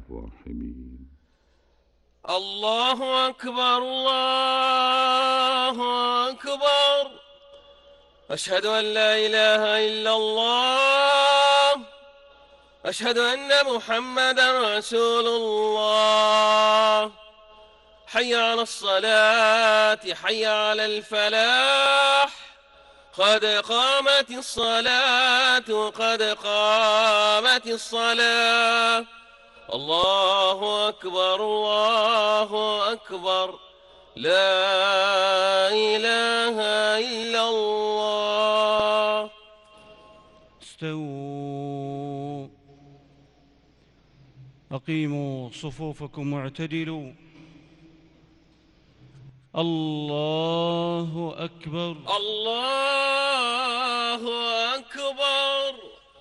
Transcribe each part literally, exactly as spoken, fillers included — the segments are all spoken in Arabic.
الراحمين. الله أكبر الله أكبر، أشهد أن لا إله إلا الله، أشهد أن محمدا رسول الله. حي على الصلاة، حي على الفلاح، قد قامت الصلاة، قد قامت الصلاة. الله أكبر الله أكبر، لا إله إلا الله. استووا، أقيموا صفوفكم واعتدلوا. الله أكبر الله أكبر.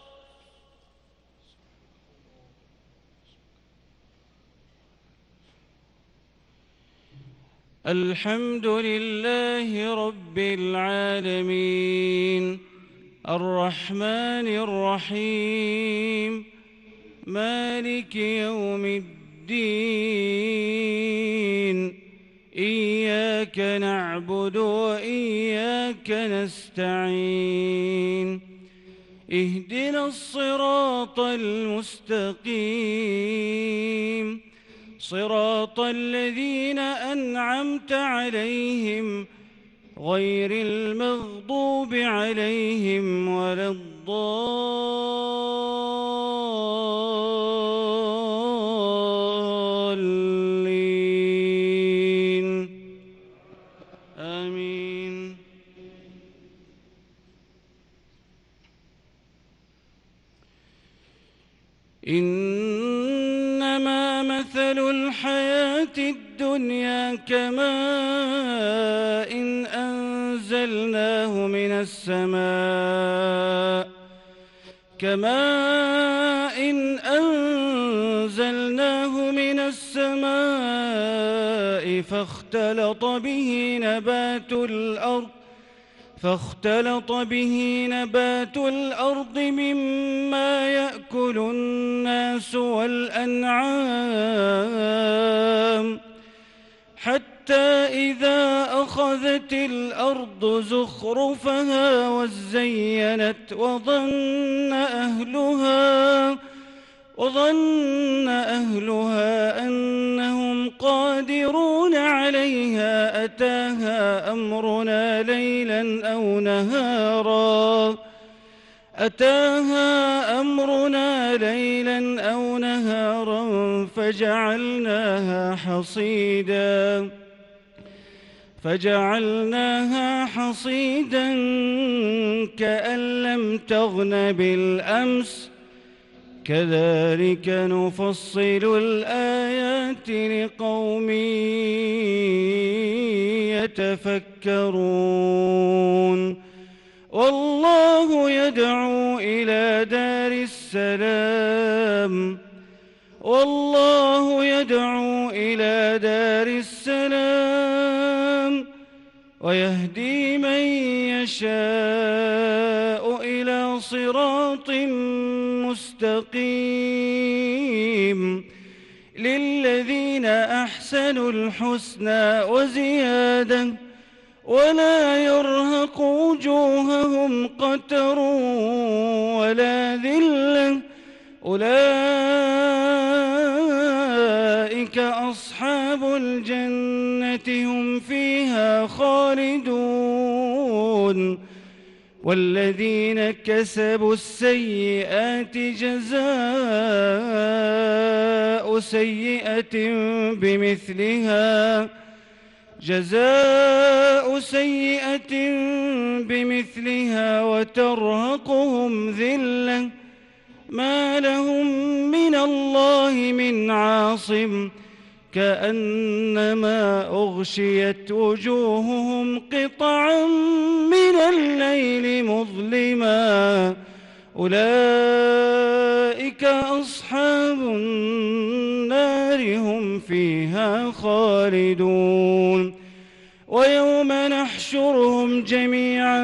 الحمد لله رب العالمين، الرحمن الرحيم، مالك يوم الدين. إياك نعبد وإياك نستعين، اهدنا الصراط المستقيم، صراط الذين أنعمت عليهم غير المغضوب عليهم ولا الضالين، آمين. إنما مثل الحياة الدنيا كماء إن أنزلناه من السماء كماء إن أنزلناه من السماء فاختلط به نبات الأرض فاختلط به نبات الأرض مما يأكل الناس والأنعام، حتى إذا أخذت الأرض زخرفها وزينت وظن أهلها وظن أهلها أنهم قادرون عليها أتاها أمرنا ليلا أو نهارا أتاها أمرنا ليلا أو نهارا فجعلناها حصيدا فجعلناها حصيدا كأن لم تغن بالأمس، كذلك نفصل الآيات لقوم يتفكرون. والله يدعو إلى دار السلام والله يدعو إلى دار السلام ويهدي من يشاء إلى صراط مستقيم. للذين أحسنوا الحسنى وزيادة ولا يرهق وجوههم قتر ولا ذلة، أولئك أصحاب الجنة هم فيها خالدون. والذين كسبوا السيئات جزاء سيئة بمثلها جزاء سيئة بمثلها وترهقهم ذلة ما لهم من الله من عاصم، كأنما أغشيت وجوههم قطعا من الليل مظلما، أولئك أصحاب النار هم فيها خالدون. ويوم نحشرهم جميعا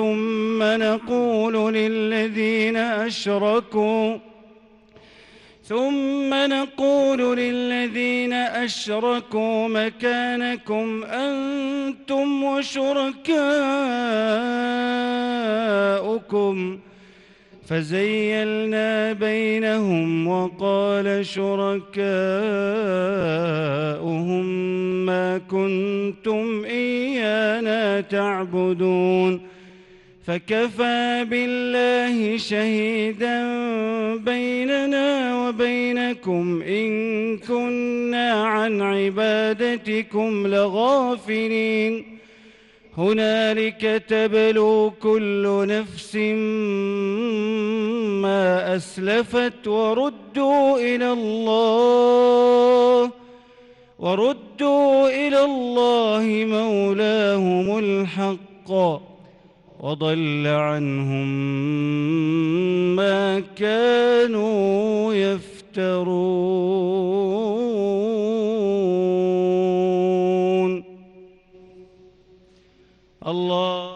ثم نقول للذين أشركوا ثم نقول للذين أشركوا مكانكم أنتم وشركاؤكم فزيلنا بينهم وقال شركاؤهم ما كنتم إيانا تعبدون فكفى بالله شهيدا بيننا وبينكم إن كنا عن عبادتكم لغافلين هنالك تبلو كل نفس ما أسلفت وردوا إلى الله وردوا إلى الله مولاهم الحق وضل عنهم ما كانوا يفترون. الله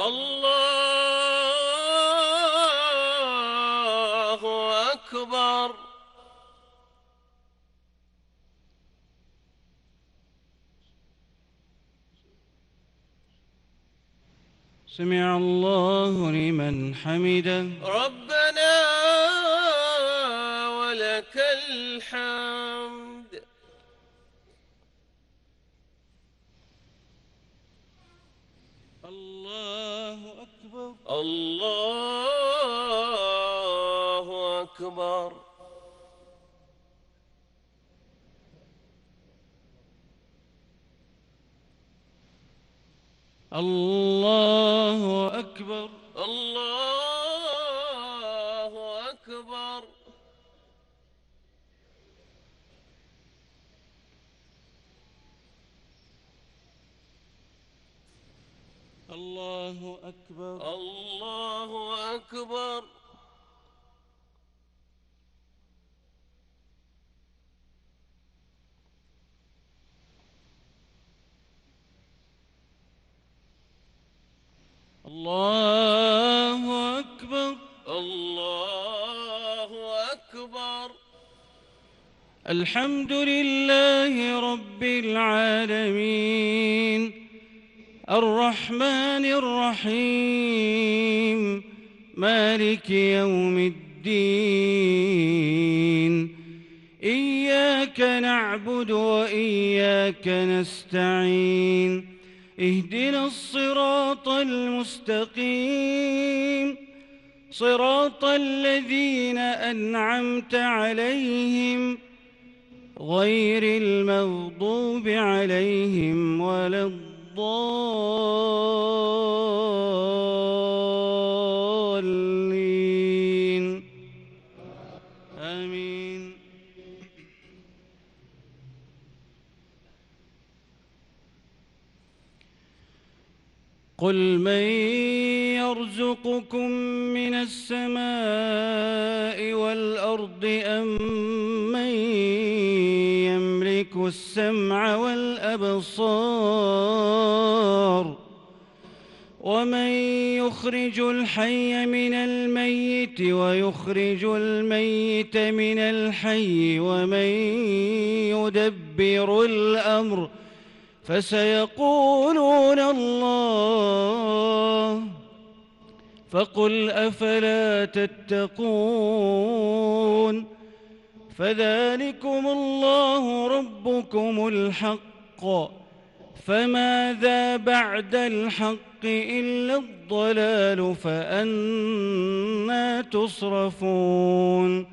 الله أكبر. سمع الله لمن حمده. ربنا ولك الحمد. الله أكبر. الله أكبر. الله أكبر. الله أكبر. الله أكبر. الله أكبر. الله أكبر. الله أكبر. الحمد لله رب العالمين الرحمن الرحيم مالك يوم الدين إياك نعبد وإياك نستعين اهدنا الصراط المستقيم صراط الذين أنعمت عليهم غير المغضوب عليهم ولا الضالين آمين. قل من يرزقكم من السماء والأرض أم من يملك السمع والأبصار ومن يخرج الحي من الميت ويخرج الميت من الحي ومن يدبر الأمر فسيقولون الله فقل أفلا تتقون فذلكم الله ربكم الحق فماذا بعد الحق إلا الضلال فأنى تصرفون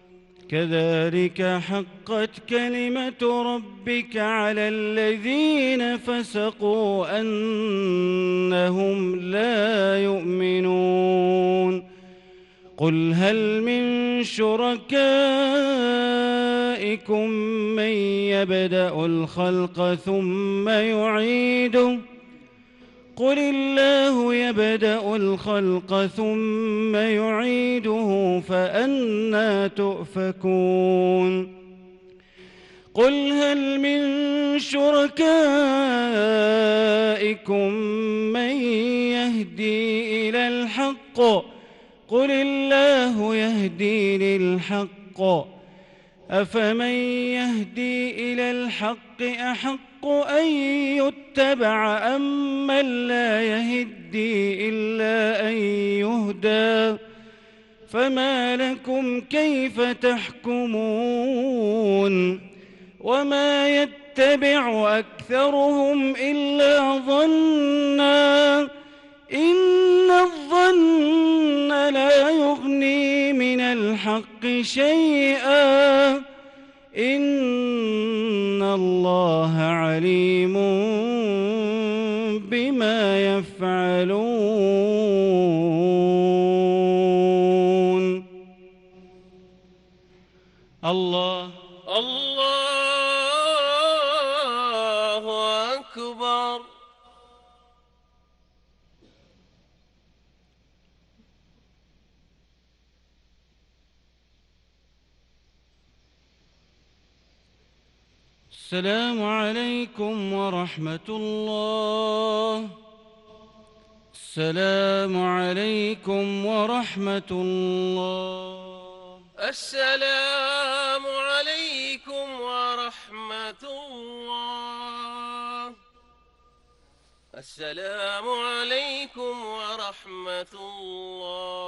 كذلك حقت كلمة ربك على الذين فسقوا أنهم لا يؤمنون قل هل من شركائكم من يبدأ الخلق ثم يعيده قل الله يبدأ الخلق ثم يعيده فأنى تؤفكون قل هل من شركائكم من يهدي إلى الحق قل الله يهدي للحق أفمن يهدي إلى الحق أحق أن يتبع أم من لا يهدي إلا أن يهدى فما لكم كيف تحكمون وما يتبع أكثرهم إلا ظنا إن الظن لا يغني من الحق شيئا إن الله عليم بما يفعلون. الله الله أكبر. السلام عليكم ورحمة الله. السلام عليكم ورحمة الله. السلام عليكم ورحمة الله. السلام عليكم ورحمة الله.